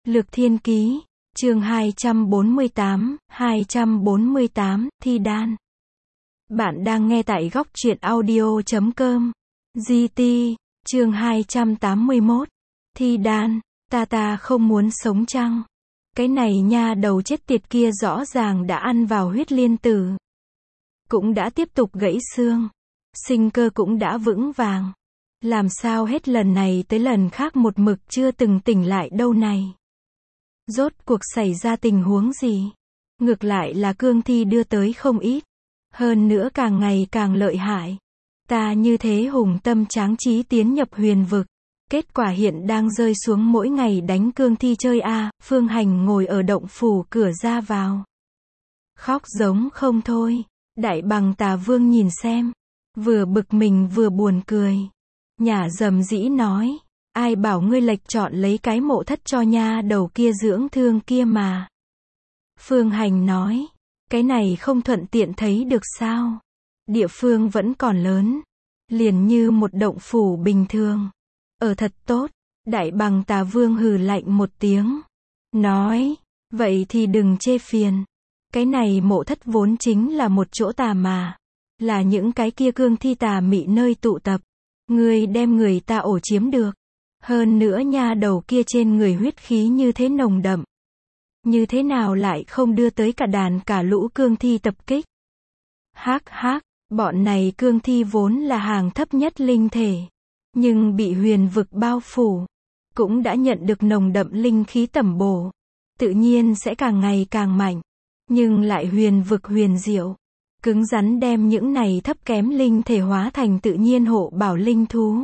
Lược Thiên Ký, chương 248, Thi Đan. Bạn đang nghe tại góc truyện audio.com. GT, chương 281. Thi Đan, ta không muốn sống chăng? Cái này nha đầu chết tiệt kia rõ ràng đã ăn vào huyết liên tử. Cũng đã tiếp tục gãy xương. Sinh cơ cũng đã vững vàng. Làm sao hết lần này tới lần khác một mực chưa từng tỉnh lại đâu này? Rốt cuộc xảy ra tình huống gì? Ngược lại là cương thi đưa tới không ít. Hơn nữa càng ngày càng lợi hại. Ta như thế hùng tâm tráng trí tiến nhập huyền vực. Kết quả hiện đang rơi xuống mỗi ngày đánh cương thi chơi a. Phương Hành ngồi ở động phủ cửa ra vào. Khóc giống không thôi. Đại Bằng Tà Vương nhìn xem. Vừa bực mình vừa buồn cười. Nhả dầm dĩ nói. Ai bảo ngươi lệch chọn lấy cái mộ thất cho nha đầu kia dưỡng thương kia mà. Phương Hành nói. Cái này không thuận tiện thấy được sao? Địa phương vẫn còn lớn. Liền như một động phủ bình thường. Ở thật tốt. Đại Bằng Tà Vương hừ lạnh một tiếng. Nói. Vậy thì đừng chê phiền. Cái này mộ thất vốn chính là một chỗ tà mà. Là những cái kia cương thi tà mị nơi tụ tập. Ngươi đem người ta ổ chiếm được. Hơn nữa nha đầu kia trên người huyết khí như thế nồng đậm. Như thế nào lại không đưa tới cả đàn cả lũ cương thi tập kích? Hắc, bọn này cương thi vốn là hàng thấp nhất linh thể. Nhưng bị huyền vực bao phủ. Cũng đã nhận được nồng đậm linh khí tẩm bổ. Tự nhiên sẽ càng ngày càng mạnh. Nhưng lại huyền vực huyền diệu. Cứng rắn đem những này thấp kém linh thể hóa thành tự nhiên hộ bảo linh thú.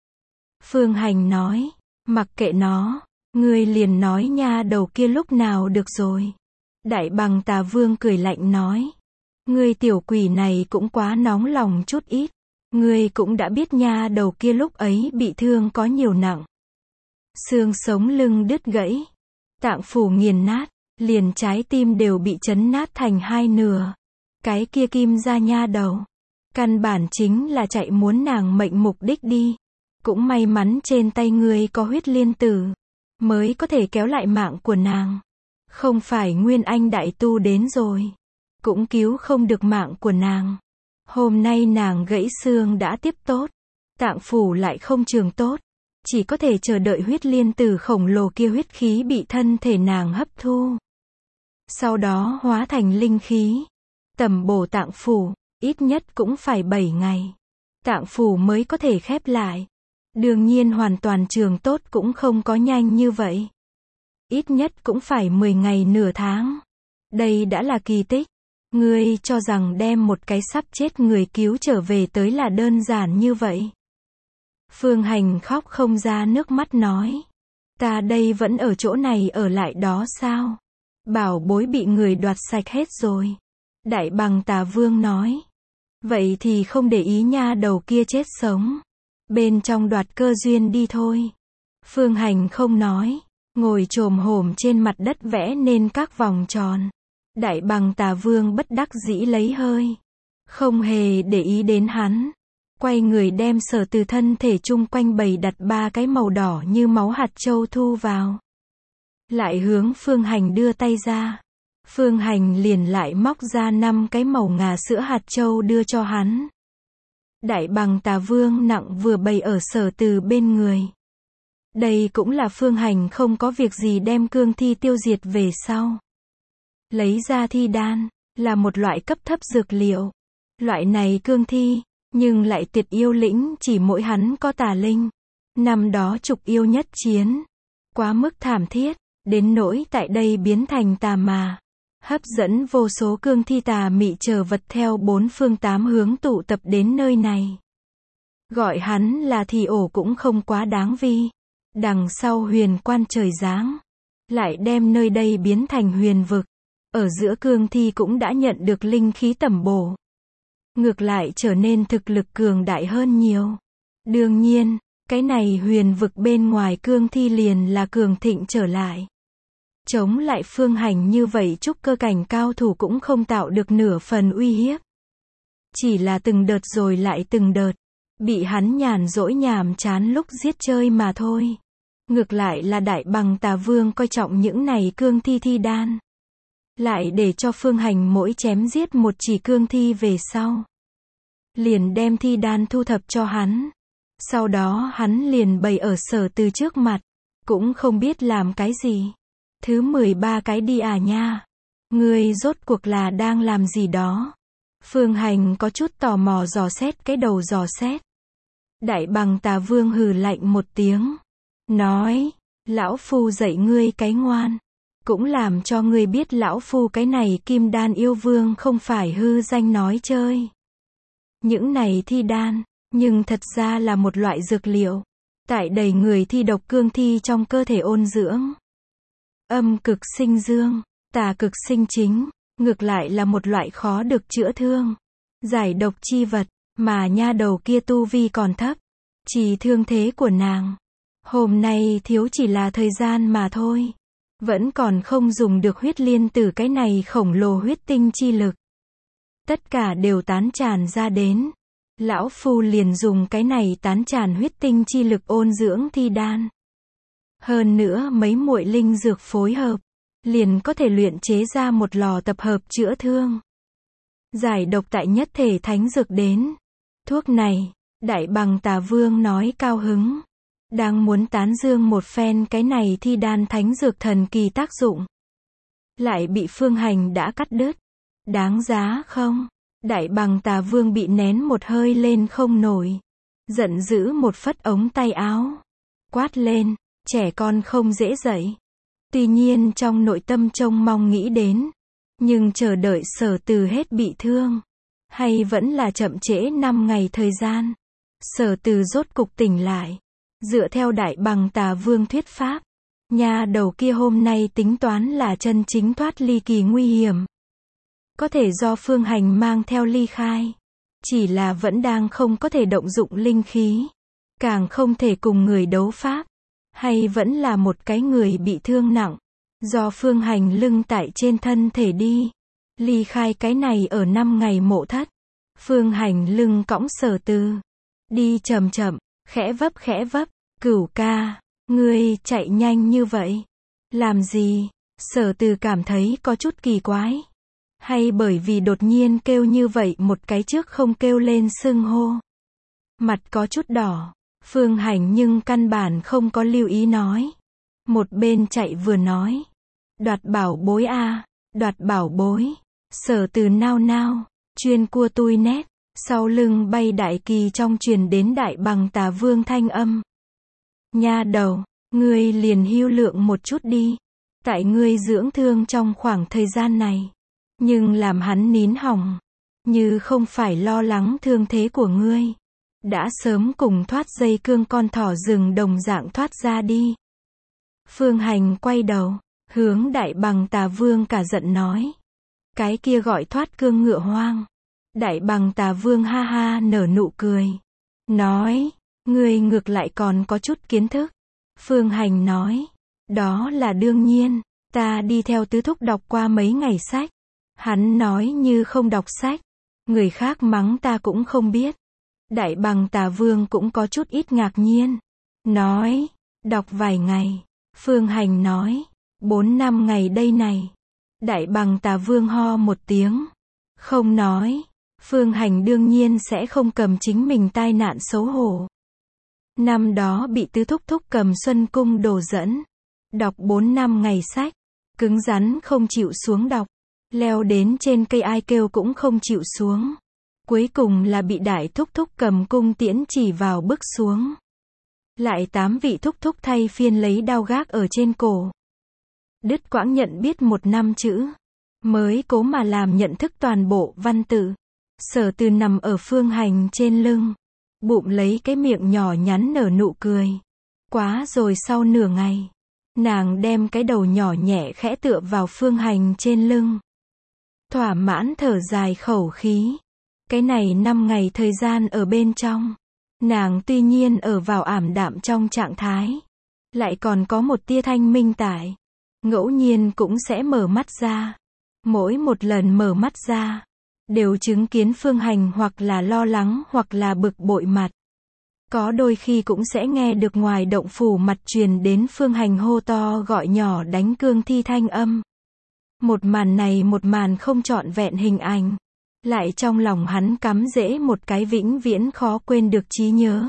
Phương Hành nói, mặc kệ nó, ngươi liền nói nha đầu kia lúc nào được rồi. Đại Bằng Tà Vương cười lạnh nói, ngươi tiểu quỷ này cũng quá nóng lòng chút ít. Ngươi cũng đã biết nha đầu kia lúc ấy bị thương có nhiều nặng. Xương sống lưng đứt gãy, tạng phủ nghiền nát, liền trái tim đều bị chấn nát thành hai nửa. Cái kia kim ra nha đầu. Căn bản chính là chạy muốn nàng mệnh mục đích đi. Cũng may mắn trên tay ngươi có huyết liên tử. Mới có thể kéo lại mạng của nàng. Không phải Nguyên Anh đại tu đến rồi. Cũng cứu không được mạng của nàng. Hôm nay nàng gãy xương đã tiếp tốt. Tạng phủ lại không trường tốt. Chỉ có thể chờ đợi huyết liên tử khổng lồ kia huyết khí bị thân thể nàng hấp thu. Sau đó hóa thành linh khí. Tẩm bổ tạng phủ, ít nhất cũng phải 7 ngày. Tạng phủ mới có thể khép lại. Đương nhiên hoàn toàn trường tốt cũng không có nhanh như vậy. Ít nhất cũng phải 10 ngày nửa tháng. Đây đã là kỳ tích. Ngươi cho rằng đem một cái sắp chết người cứu trở về tới là đơn giản như vậy. Phương Hành khóc không ra nước mắt nói. Ta đây vẫn ở chỗ này ở lại đó sao? Bảo bối bị người đoạt sạch hết rồi. Đại Bằng Tà Vương nói. Vậy thì không để ý nha đầu kia chết sống. Bên trong đoạt cơ duyên đi thôi. Phương Hành không nói. Ngồi chồm hổm trên mặt đất vẽ nên các vòng tròn. Đại Bằng Tà Vương bất đắc dĩ lấy hơi. Không hề để ý đến hắn. Quay người đem sở từ thân thể chung quanh bày đặt 3 cái màu đỏ như máu hạt châu thu vào. Lại hướng Phương Hành đưa tay ra. Phương Hành liền lại móc ra 5 cái màu ngà sữa hạt châu đưa cho hắn. Đại Bằng Tà Vương nặng vừa bày ở sở từ bên người. Đây cũng là Phương Hành không có việc gì đem cương thi tiêu diệt về sau. Lấy ra thi đan, là một loại cấp thấp dược liệu. Loại này cương thi, nhưng lại tuyệt yêu lĩnh chỉ mỗi hắn có tà linh. Năm đó trục yêu nhất chiến. Quá mức thảm thiết, đến nỗi tại đây biến thành tà mà. Hấp dẫn vô số cương thi tà mị chờ vật theo 4 phương 8 hướng tụ tập đến nơi này. Gọi hắn là thì ổ cũng không quá đáng vi. Đằng sau huyền quan trời giáng. Lại đem nơi đây biến thành huyền vực. Ở giữa cương thi cũng đã nhận được linh khí tẩm bổ. Ngược lại trở nên thực lực cường đại hơn nhiều. Đương nhiên, cái này huyền vực bên ngoài cương thi liền là cường thịnh trở lại. Chống lại Phương Hành như vậy trúc cơ cảnh cao thủ cũng không tạo được nửa phần uy hiếp. Chỉ là từng đợt rồi lại từng đợt. Bị hắn nhàn rỗi nhàm chán lúc giết chơi mà thôi. Ngược lại là Đại Bằng Tà Vương coi trọng những này cương thi thi đan. Lại để cho Phương Hành mỗi chém giết một chỉ cương thi về sau. Liền đem thi đan thu thập cho hắn. Sau đó hắn liền bày ở Sở Từ trước mặt. Cũng không biết làm cái gì. Thứ 13 cái đi à nha. Ngươi rốt cuộc là đang làm gì đó. Phương Hành có chút tò mò dò xét cái đầu dò xét. Đại Bằng Tà Vương hừ lạnh một tiếng. Nói, lão phu dạy ngươi cái ngoan. Cũng làm cho ngươi biết lão phu cái này kim đan yêu vương không phải hư danh nói chơi. Những này thi đan, nhưng thật ra là một loại dược liệu. Tại đầy người thi độc cương thi trong cơ thể ôn dưỡng. Âm cực sinh dương, tà cực sinh chính, ngược lại là một loại khó được chữa thương. Giải độc chi vật, mà nha đầu kia tu vi còn thấp. Chỉ thương thế của nàng. Hôm nay thiếu chỉ là thời gian mà thôi. Vẫn còn không dùng được huyết liên tử cái này khổng lồ huyết tinh chi lực. Tất cả đều tán tràn ra đến. Lão phu liền dùng cái này tán tràn huyết tinh chi lực ôn dưỡng thi đan. Hơn nữa mấy muội linh dược phối hợp, liền có thể luyện chế ra một lò tập hợp chữa thương. Giải độc tại nhất thể thánh dược đến. Thuốc này, Đại Bằng Tà Vương nói cao hứng. Đang muốn tán dương một phen cái này thi đan thánh dược thần kỳ tác dụng. Lại bị Phương Hành đã cắt đứt. Đáng giá không? Đại Bằng Tà Vương bị nén một hơi lên không nổi. Giận dữ một phất ống tay áo. Quát lên, trẻ con không dễ dậy. Tuy nhiên trong nội tâm trông mong nghĩ đến. Nhưng chờ đợi Sở Từ hết bị thương. Hay vẫn là chậm trễ 5 ngày thời gian. Sở Từ rốt cục tỉnh lại. Dựa theo Đại Bằng Tà Vương thuyết pháp. Nha đầu kia hôm nay tính toán là chân chính thoát ly kỳ nguy hiểm. Có thể do Phương Hành mang theo ly khai. Chỉ là vẫn đang không có thể động dụng linh khí. Càng không thể cùng người đấu pháp. Hay vẫn là một cái người bị thương nặng. Do Phương Hành lưng tại trên thân thể đi. Ly khai cái này ở 5 ngày mộ thất. Phương Hành lưng cõng Sở Từ. Đi chậm chậm, khẽ vấp, Cửu ca, ngươi chạy nhanh như vậy. Làm gì? Sở Từ cảm thấy có chút kỳ quái. Hay bởi vì đột nhiên kêu như vậy một cái trước không kêu lên xưng hô. Mặt có chút đỏ. Phương Hành nhưng căn bản không có lưu ý nói. Một bên chạy vừa nói. Đoạt bảo bối a, đoạt bảo bối. Sở Từ nao nao, chuyên cua tui nét. Sau lưng bay đại kỳ trong truyền đến Đại Bằng Tà Vương thanh âm. Nha đầu, ngươi liền hưu lượng một chút đi. Tại ngươi dưỡng thương trong khoảng thời gian này. Nhưng làm hắn nín hỏng. Như không phải lo lắng thương thế của ngươi. Đã sớm cùng thoát dây cương con thỏ rừng đồng dạng thoát ra đi. Phương Hành quay đầu, hướng Đại Bằng Tà Vương cả giận nói. Cái kia gọi thoát cương ngựa hoang. Đại Bằng Tà Vương ha ha nở nụ cười. Nói, ngươi ngược lại còn có chút kiến thức. Phương Hành nói, đó là đương nhiên, ta đi theo tứ thúc đọc qua mấy ngày sách. Hắn nói như không đọc sách. Người khác mắng ta cũng không biết. Đại Bằng Tà Vương cũng có chút ít ngạc nhiên. Nói, đọc vài ngày. Phương Hành nói, 4-5 ngày đây này. Đại Bằng Tà Vương ho một tiếng. Không nói. Phương Hành đương nhiên sẽ không cầm chính mình tai nạn xấu hổ. Năm đó bị tứ thúc thúc cầm Xuân Cung đồ dẫn. Đọc 4-5 ngày sách. Cứng rắn không chịu xuống đọc. Leo đến trên cây ai kêu cũng không chịu xuống. Cuối cùng là bị đại thúc thúc cầm cung tiễn chỉ vào bức xuống. Lại 8 vị thúc thúc thay phiên lấy đao gác ở trên cổ. Đứt quãng nhận biết 1 năm chữ. Mới cố mà làm nhận thức toàn bộ văn tự. Sở Từ nằm ở Phương Hành trên lưng. Bụng lấy cái miệng nhỏ nhắn nở nụ cười. Quá rồi sau nửa ngày. Nàng đem cái đầu nhỏ nhẹ khẽ tựa vào Phương Hành trên lưng. Thỏa mãn thở dài khẩu khí. Cái này 5 ngày thời gian ở bên trong. Nàng tuy nhiên ở vào ảm đạm trong trạng thái. Lại còn có một tia thanh minh tại. Ngẫu nhiên cũng sẽ mở mắt ra. Mỗi một lần mở mắt ra. Đều chứng kiến Phương Hành hoặc là lo lắng hoặc là bực bội mặt. Có đôi khi cũng sẽ nghe được ngoài động phủ mặt truyền đến Phương Hành hô to gọi nhỏ đánh cương thi thanh âm. Một màn này một màn không trọn vẹn hình ảnh. Lại trong lòng hắn cắm rễ một cái vĩnh viễn khó quên được trí nhớ.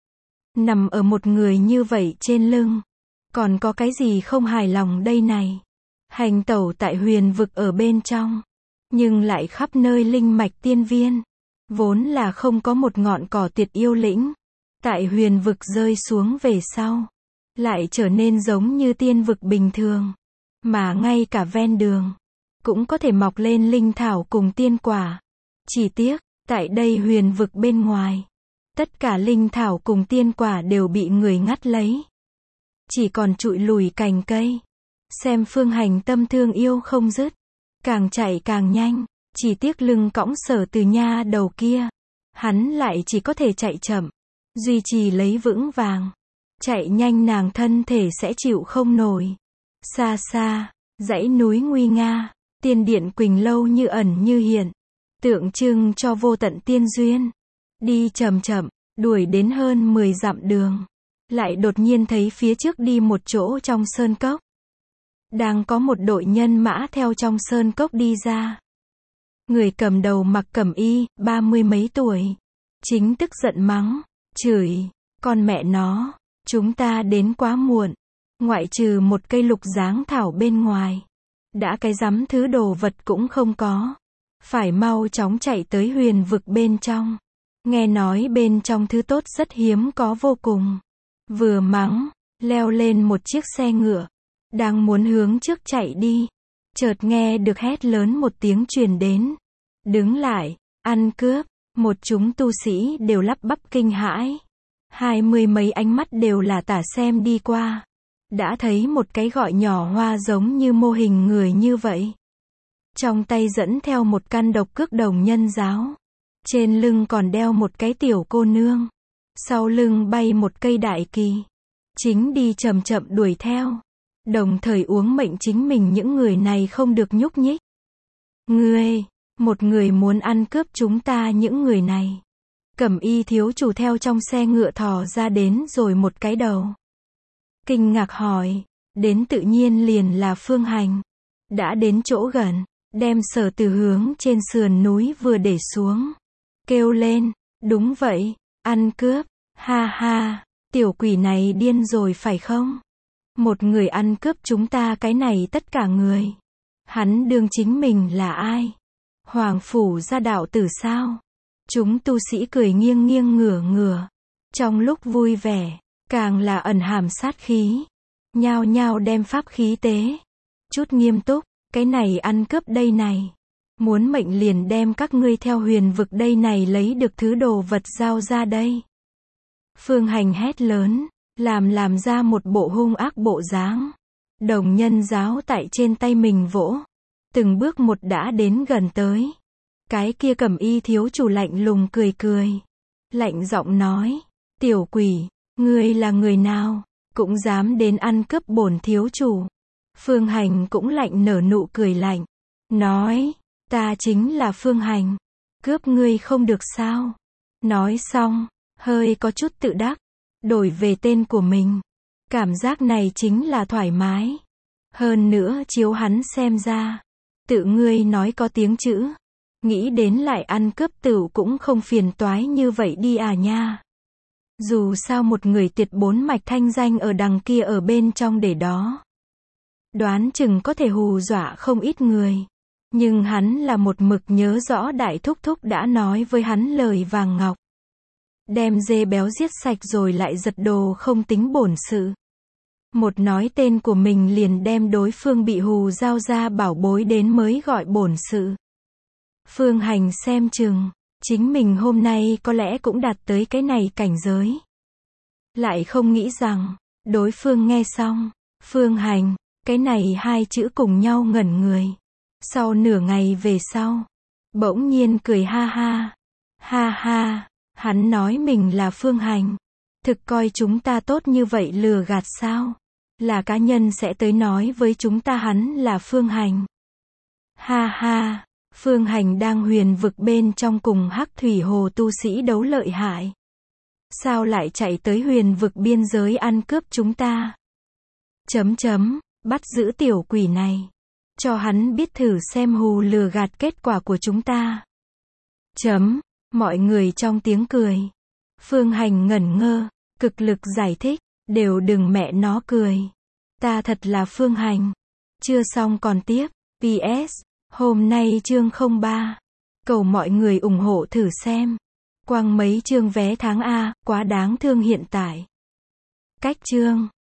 Nằm ở một người như vậy trên lưng. Còn có cái gì không hài lòng đây này? Hành tẩu tại huyền vực ở bên trong. Nhưng lại khắp nơi linh mạch tiên viên. Vốn là không có một ngọn cỏ tuyệt yêu lĩnh. Tại huyền vực rơi xuống về sau. Lại trở nên giống như tiên vực bình thường. Mà ngay cả ven đường. Cũng có thể mọc lên linh thảo cùng tiên quả. Chỉ tiếc, tại đây huyền vực bên ngoài. Tất cả linh thảo cùng tiên quả đều bị người ngắt lấy. Chỉ còn trụi lùi cành cây. Xem Phương Hành tâm thương yêu không dứt. Càng chạy càng nhanh. Chỉ tiếc lưng cõng Sở Từ Nha đầu kia. Hắn lại chỉ có thể chạy chậm. Duy trì lấy vững vàng. Chạy nhanh nàng thân thể sẽ chịu không nổi. Xa xa, dãy núi nguy nga. Tiên điện Quỳnh Lâu như ẩn như hiện. Tượng trưng cho vô tận tiên duyên. Đi chậm chậm, đuổi đến hơn 10 dặm đường. Lại đột nhiên thấy phía trước đi một chỗ trong sơn cốc. Đang có một đội nhân mã theo trong sơn cốc đi ra. Người cầm đầu mặc cẩm y, 30 mấy tuổi. Chính tức giận mắng, chửi, con mẹ nó, chúng ta đến quá muộn. Ngoại trừ một cây lục giáng thảo bên ngoài. Đã cái rắm thứ đồ vật cũng không có. Phải mau chóng chạy tới huyền vực bên trong. Nghe nói bên trong thứ tốt rất hiếm có vô cùng. Vừa mắng, leo lên một chiếc xe ngựa. Đang muốn hướng trước chạy đi. Chợt nghe được hét lớn một tiếng truyền đến. Đứng lại, ăn cướp. Một chúng tu sĩ đều lắp bắp kinh hãi. 20 mấy ánh mắt đều là tả xem đi qua. Đã thấy một cái gọi nhỏ hoa giống như mô hình người như vậy. Trong tay dẫn theo một căn độc cước đồng nhân giáo. Trên lưng còn đeo một cái tiểu cô nương. Sau lưng bay một cây đại kỳ. Chính đi chậm chậm đuổi theo. Đồng thời uống mệnh chính mình những người này không được nhúc nhích. Ngươi, một người muốn ăn cướp chúng ta những người này. Cẩm y thiếu chủ theo trong xe ngựa thò ra đến rồi một cái đầu. Kinh ngạc hỏi, đến tự nhiên liền là Phương Hành. Đã đến chỗ gần, đem Sở Từ hướng trên sườn núi vừa để xuống. Kêu lên, đúng vậy, ăn cướp, ha ha, tiểu quỷ này điên rồi phải không? Một người ăn cướp chúng ta cái này tất cả người. Hắn đương chính mình là ai? Hoàng phủ gia đạo tử sao? Chúng tu sĩ cười nghiêng nghiêng ngửa ngửa. Trong lúc vui vẻ, càng là ẩn hàm sát khí. Nhao nhao đem pháp khí tế. Chút nghiêm túc, cái này ăn cướp đây này. Muốn mệnh liền đem các ngươi theo huyền vực đây này lấy được thứ đồ vật giao ra đây. Phương Hành hét lớn, làm ra một bộ hung ác bộ dáng. Đồng nhân giáo tại trên tay mình vỗ. Từng bước một đã đến gần tới. Cái kia cẩm y thiếu chủ lạnh lùng cười cười. Lạnh giọng nói, tiểu quỷ, ngươi là người nào, cũng dám đến ăn cướp bổn thiếu chủ. Phương Hành cũng lạnh nở nụ cười lạnh. Nói, ta chính là Phương Hành. Cướp ngươi không được sao? Nói xong, hơi có chút tự đắc. Đổi về tên của mình. Cảm giác này chính là thoải mái. Hơn nữa chiếu hắn xem ra. Tự ngươi nói có tiếng chữ. Nghĩ đến lại ăn cướp tửu cũng không phiền toái như vậy đi à nha. Dù sao một người tuyệt bốn mạch thanh danh ở đằng kia ở bên trong để đó. Đoán chừng có thể hù dọa không ít người. Nhưng hắn là một mực nhớ rõ đại thúc thúc đã nói với hắn lời vàng ngọc. Đem dê béo giết sạch rồi lại giật đồ không tính bổn sự. Một nói tên của mình liền đem đối phương bị hù giao ra bảo bối đến mới gọi bổn sự. Phương Hành xem chừng, chính mình hôm nay có lẽ cũng đạt tới cái này cảnh giới. Lại không nghĩ rằng, đối phương nghe xong, Phương Hành, cái này hai chữ cùng nhau ngẩn người. Sau nửa ngày về sau, bỗng nhiên cười ha ha. Ha ha, hắn nói mình là Phương Hành. Thực coi chúng ta tốt như vậy lừa gạt sao? Là cá nhân sẽ tới nói với chúng ta hắn là Phương Hành. Ha ha, Phương Hành đang huyền vực bên trong cùng Hắc Thủy Hồ tu sĩ đấu lợi hại. Sao lại chạy tới huyền vực biên giới ăn cướp chúng ta? Bắt giữ tiểu quỷ này. Cho hắn biết thử xem hù lừa gạt kết quả của chúng ta. Mọi người trong tiếng cười. Phương Hành ngẩn ngơ, cực lực giải thích, đều đừng mẹ nó cười. Ta thật là Phương Hành. Chưa xong còn tiếp. PS, hôm nay chương 03. Cầu mọi người ủng hộ thử xem. Quăng mấy chương vé tháng A, quá đáng thương hiện tại. Cách chương.